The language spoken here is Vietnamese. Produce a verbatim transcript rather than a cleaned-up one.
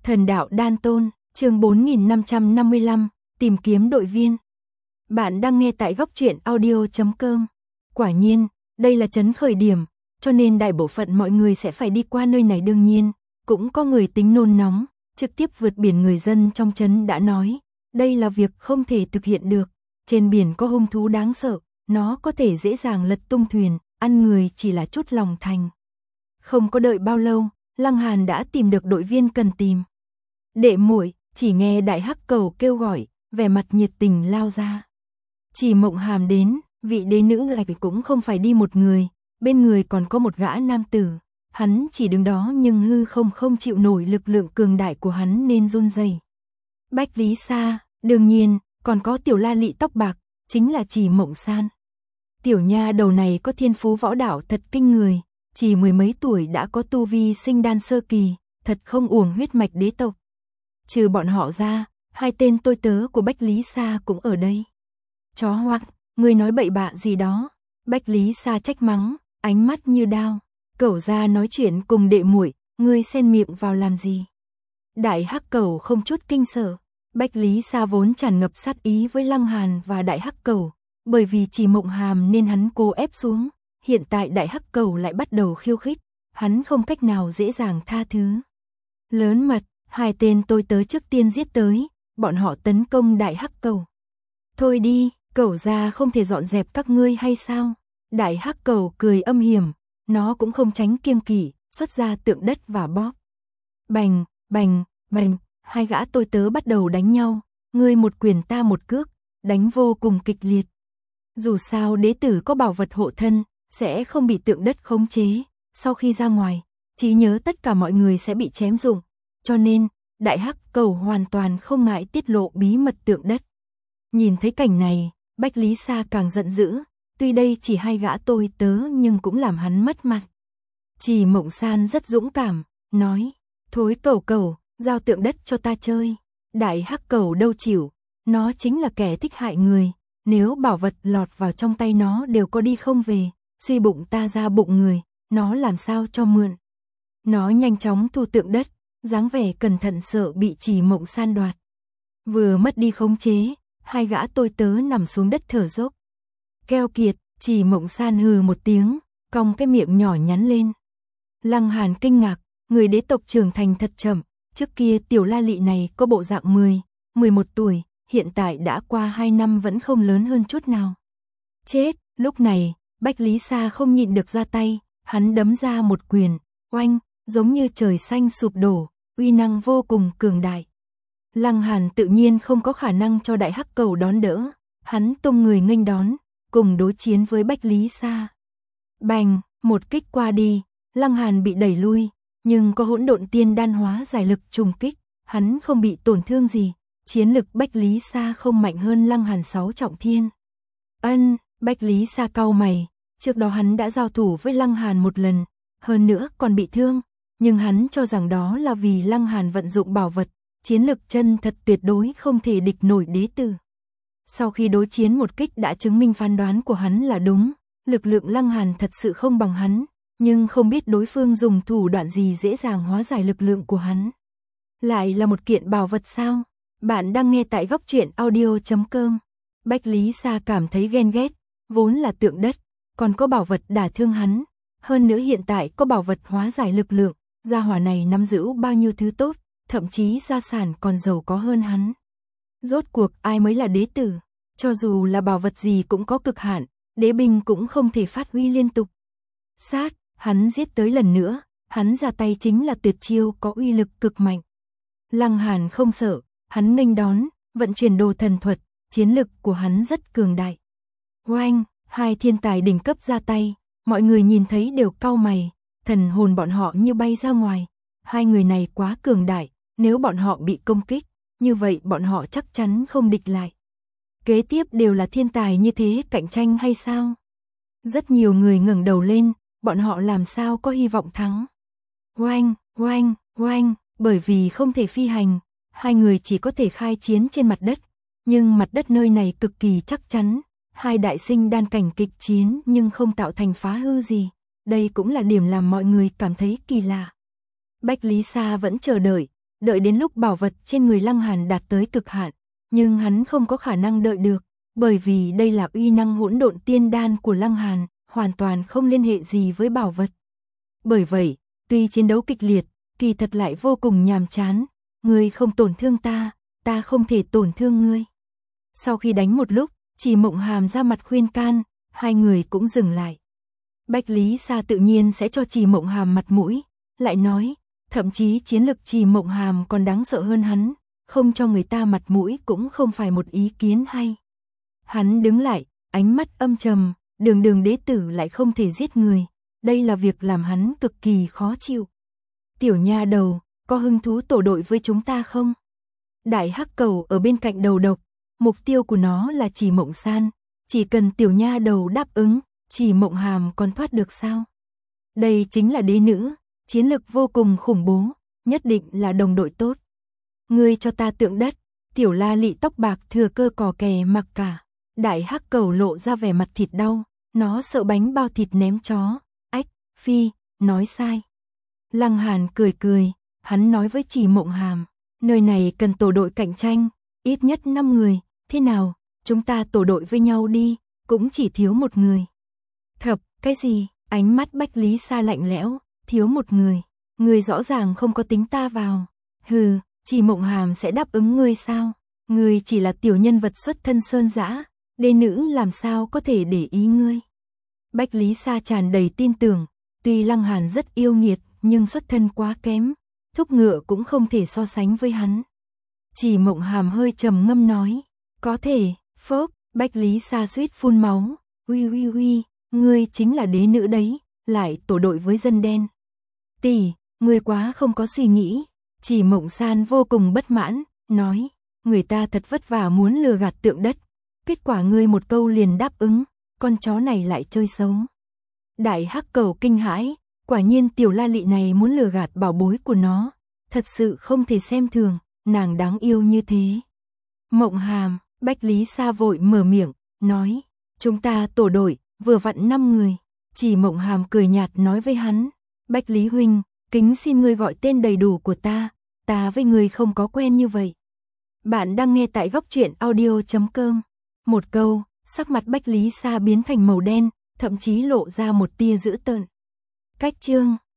Thần đạo đan tôn, chương bốn nghìn năm trăm năm mươi lăm, tìm kiếm đội viên. Bạn đang nghe tại góc truyện audio chấm com. Quả nhiên, đây là trấn khởi điểm, cho nên đại bộ phận mọi người sẽ phải đi qua nơi này đương nhiên, cũng có người tính nôn nóng, trực tiếp vượt biển. Người dân trong trấn đã nói, đây là việc không thể thực hiện được, trên biển có hung thú đáng sợ, nó có thể dễ dàng lật tung thuyền, ăn người chỉ là chút lòng thành. Không có đợi bao lâu, Lăng Hàn đã tìm được đội viên cần tìm. Đệ muội, chỉ nghe Đại Hắc Cầu kêu gọi, vẻ mặt nhiệt tình lao ra. Chỉ Mộng Hàm đến, vị đế nữ gạch cũng không phải đi một người, bên người còn có một gã nam tử. Hắn chỉ đứng đó nhưng hư không không chịu nổi lực lượng cường đại của hắn nên run rẩy. Bách Lý Sa, đương nhiên, còn có Tiểu La Lị tóc bạc, chính là Chỉ Mộng San. Tiểu nha đầu này có thiên phú võ đạo thật kinh người, chỉ mười mấy tuổi đã có tu vi sinh đan sơ kỳ, thật không uổng huyết mạch đế tộc. Trừ bọn họ ra, hai tên tôi tớ của Bách Lý Sa cũng ở đây. Chó hoắc, ngươi nói bậy bạ gì đó? Bách Lý Sa trách mắng, ánh mắt như đao. Cẩu ra nói chuyện cùng đệ muội, ngươi xen miệng vào làm gì? Đại Hắc Cẩu không chút kinh sợ. Bách Lý Sa vốn tràn ngập sát ý với Lăng Hàn và Đại Hắc Cẩu, bởi vì Chỉ Mộng Hàm nên hắn cố ép xuống. Hiện tại Đại Hắc Cẩu lại bắt đầu khiêu khích, hắn không cách nào dễ dàng tha thứ. Lớn mật, hai tên tôi tớ trước tiên giết tới, bọn họ tấn công Đại Hắc Cẩu. Thôi đi, Cẩu gia không thể dọn dẹp các ngươi hay sao? Đại Hắc Cẩu cười âm hiểm, nó cũng không tránh kiêng kỵ, xuất ra tượng đất và bóp. Bành, bành, bành, hai gã tôi tớ bắt đầu đánh nhau, ngươi một quyền ta một cước, đánh vô cùng kịch liệt. Dù sao đế tử có bảo vật hộ thân, sẽ không bị tượng đất khống chế, sau khi ra ngoài, trí nhớ tất cả mọi người sẽ bị chém rụng, cho nên, Đại Hắc Cẩu hoàn toàn không ngại tiết lộ bí mật tượng đất. Nhìn thấy cảnh này, Bách Lý Sa càng giận dữ, tuy đây chỉ hai gã tôi tớ nhưng cũng làm hắn mất mặt. Chỉ Mộng San rất dũng cảm, nói, thối cẩu cẩu, giao tượng đất cho ta chơi. Đại Hắc Cẩu đâu chịu, nó chính là kẻ thích hại người, nếu bảo vật lọt vào trong tay nó đều có đi không về, suy bụng ta ra bụng người, nó làm sao cho mượn. Nó nhanh chóng thu tượng đất, dáng vẻ cẩn thận sợ bị Chỉ Mộng San đoạt. Vừa mất đi khống chế, hai gã tôi tớ nằm xuống đất thở dốc. Keo kiệt, Chỉ Mộng San hừ một tiếng, cong cái miệng nhỏ nhắn lên. Lăng Hàn kinh ngạc, người đế tộc trưởng thành thật chậm, trước kia Tiểu La Lị này có bộ dạng mười, mười một tuổi, hiện tại đã qua hai năm vẫn không lớn hơn chút nào. Chết, lúc này, Bách Lý Sa không nhịn được ra tay, hắn đấm ra một quyền, oanh, giống như trời xanh sụp đổ, uy năng vô cùng cường đại. Lăng Hàn tự nhiên không có khả năng cho Đại Hắc Cẩu đón đỡ, hắn tung người nghênh đón, cùng đối chiến với Bách Lý Sa. Bành, một kích qua đi, Lăng Hàn bị đẩy lui, nhưng có hỗn độn tiên đan hóa giải lực trùng kích, hắn không bị tổn thương gì, chiến lực Bách Lý Sa không mạnh hơn Lăng Hàn sáu trọng thiên. Ân, Bách Lý Sa cau mày, trước đó hắn đã giao thủ với Lăng Hàn một lần, hơn nữa còn bị thương, nhưng hắn cho rằng đó là vì Lăng Hàn vận dụng bảo vật, chiến lực chân thật tuyệt đối không thể địch nổi đế tử. Sau khi đối chiến một kích đã chứng minh phán đoán của hắn là đúng, lực lượng Lăng Hàn thật sự không bằng hắn, nhưng không biết đối phương dùng thủ đoạn gì dễ dàng hóa giải lực lượng của hắn. Lại là một kiện bảo vật sao? Bạn đang nghe tại góc truyện audio chấm com. Bách Lý Sa cảm thấy ghen ghét, vốn là tượng đất, còn có bảo vật đả thương hắn, hơn nữa hiện tại có bảo vật hóa giải lực lượng, gia hỏa này nắm giữ bao nhiêu thứ tốt, thậm chí gia sản còn giàu có hơn hắn. Rốt cuộc ai mới là đế tử, cho dù là bảo vật gì cũng có cực hạn, đế binh cũng không thể phát huy liên tục. Sát, hắn giết tới lần nữa, hắn ra tay chính là tuyệt chiêu có uy lực cực mạnh. Lăng Hàn không sợ, hắn nghênh đón, vận chuyển đồ thần thuật, chiến lực của hắn rất cường đại. Oanh, hai thiên tài đỉnh cấp ra tay, mọi người nhìn thấy đều cau mày, thần hồn bọn họ như bay ra ngoài. Hai người này quá cường đại, nếu bọn họ bị công kích, như vậy bọn họ chắc chắn không địch lại. Kế tiếp đều là thiên tài như thế cạnh tranh hay sao? Rất nhiều người ngẩng đầu lên, bọn họ làm sao có hy vọng thắng. Oanh, oanh, oanh, bởi vì không thể phi hành, hai người chỉ có thể khai chiến trên mặt đất, nhưng mặt đất nơi này cực kỳ chắc chắn, hai đại sinh đan cảnh kịch chiến nhưng không tạo thành phá hư gì, đây cũng là điểm làm mọi người cảm thấy kỳ lạ. Bách Lý Sa vẫn chờ đợi, đợi đến lúc bảo vật trên người Lăng Hàn đạt tới cực hạn, nhưng hắn không có khả năng đợi được, bởi vì đây là uy năng hỗn độn tiên đan của Lăng Hàn, hoàn toàn không liên hệ gì với bảo vật. Bởi vậy, tuy chiến đấu kịch liệt, kỳ thật lại vô cùng nhàm chán, ngươi không tổn thương ta, ta không thể tổn thương ngươi. Sau khi đánh một lúc, Chỉ Mộng Hàm ra mặt khuyên can, hai người cũng dừng lại. Bách Lý Sa tự nhiên sẽ cho Chỉ Mộng Hàm mặt mũi, lại nói, thậm chí chiến lực Chỉ Mộng Hàm còn đáng sợ hơn hắn, không cho người ta mặt mũi cũng không phải một ý kiến hay. Hắn đứng lại, ánh mắt âm trầm, Đường Đường đế tử lại không thể giết người, đây là việc làm hắn cực kỳ khó chịu. Tiểu nha đầu, có hứng thú tổ đội với chúng ta không? Đại hắc cầu ở bên cạnh đầu độc, mục tiêu của nó là Chỉ Mộng San, chỉ cần tiểu nha đầu đáp ứng, Chỉ Mộng Hàm còn thoát được sao? Đây chính là đế nữ, chiến lực vô cùng khủng bố, nhất định là đồng đội tốt. Ngươi cho ta tượng đất, tiểu la lị tóc bạc thừa cơ cò kè mặc cả. Đại hắc cầu lộ ra vẻ mặt thịt đau, nó sợ bánh bao thịt ném chó. Ách, phi, nói sai. Lăng Hàn cười cười, hắn nói với Chỉ Mộng Hàm, nơi này cần tổ đội cạnh tranh, ít nhất năm người, thế nào, chúng ta tổ đội với nhau đi, cũng chỉ thiếu một người. Thập, cái gì, ánh mắt Bách Lý Sa lạnh lẽo, thiếu một người, người rõ ràng không có tính ta vào. Hừ, Chỉ Mộng Hàm sẽ đáp ứng ngươi sao? Ngươi chỉ là tiểu nhân vật xuất thân sơn dã, đế nữ làm sao có thể để ý ngươi. Bách Lý Sa tràn đầy tin tưởng, tuy Lăng Hàn rất yêu nghiệt, nhưng xuất thân quá kém, thúc ngựa cũng không thể so sánh với hắn. Chỉ Mộng Hàm hơi trầm ngâm nói, có thể, phốc, Bách Lý Sa suýt phun máu, uy uy uy, ngươi chính là đế nữ đấy, lại tổ đội với dân đen. Tỷ, ngươi quá không có suy nghĩ. Chỉ Mộng San vô cùng bất mãn, nói, người ta thật vất vả muốn lừa gạt tượng đất, kết quả ngươi một câu liền đáp ứng, con chó này lại chơi xấu. Đại hắc cầu kinh hãi, quả nhiên tiểu la lị này muốn lừa gạt bảo bối của nó, thật sự không thể xem thường, nàng đáng yêu như thế. Mộng Hàm, Bách Lý Sa vội mở miệng, nói, chúng ta tổ đội, vừa vặn năm người. Chỉ Mộng Hàm cười nhạt nói với hắn, Bách Lý huynh, kính xin ngươi gọi tên đầy đủ của ta, ta với ngươi không có quen như vậy. Bạn đang nghe tại góc truyện audio chấm com. Một câu, sắc mặt Bách Lý Sa biến thành màu đen, thậm chí lộ ra một tia dữ tợn. Cách chương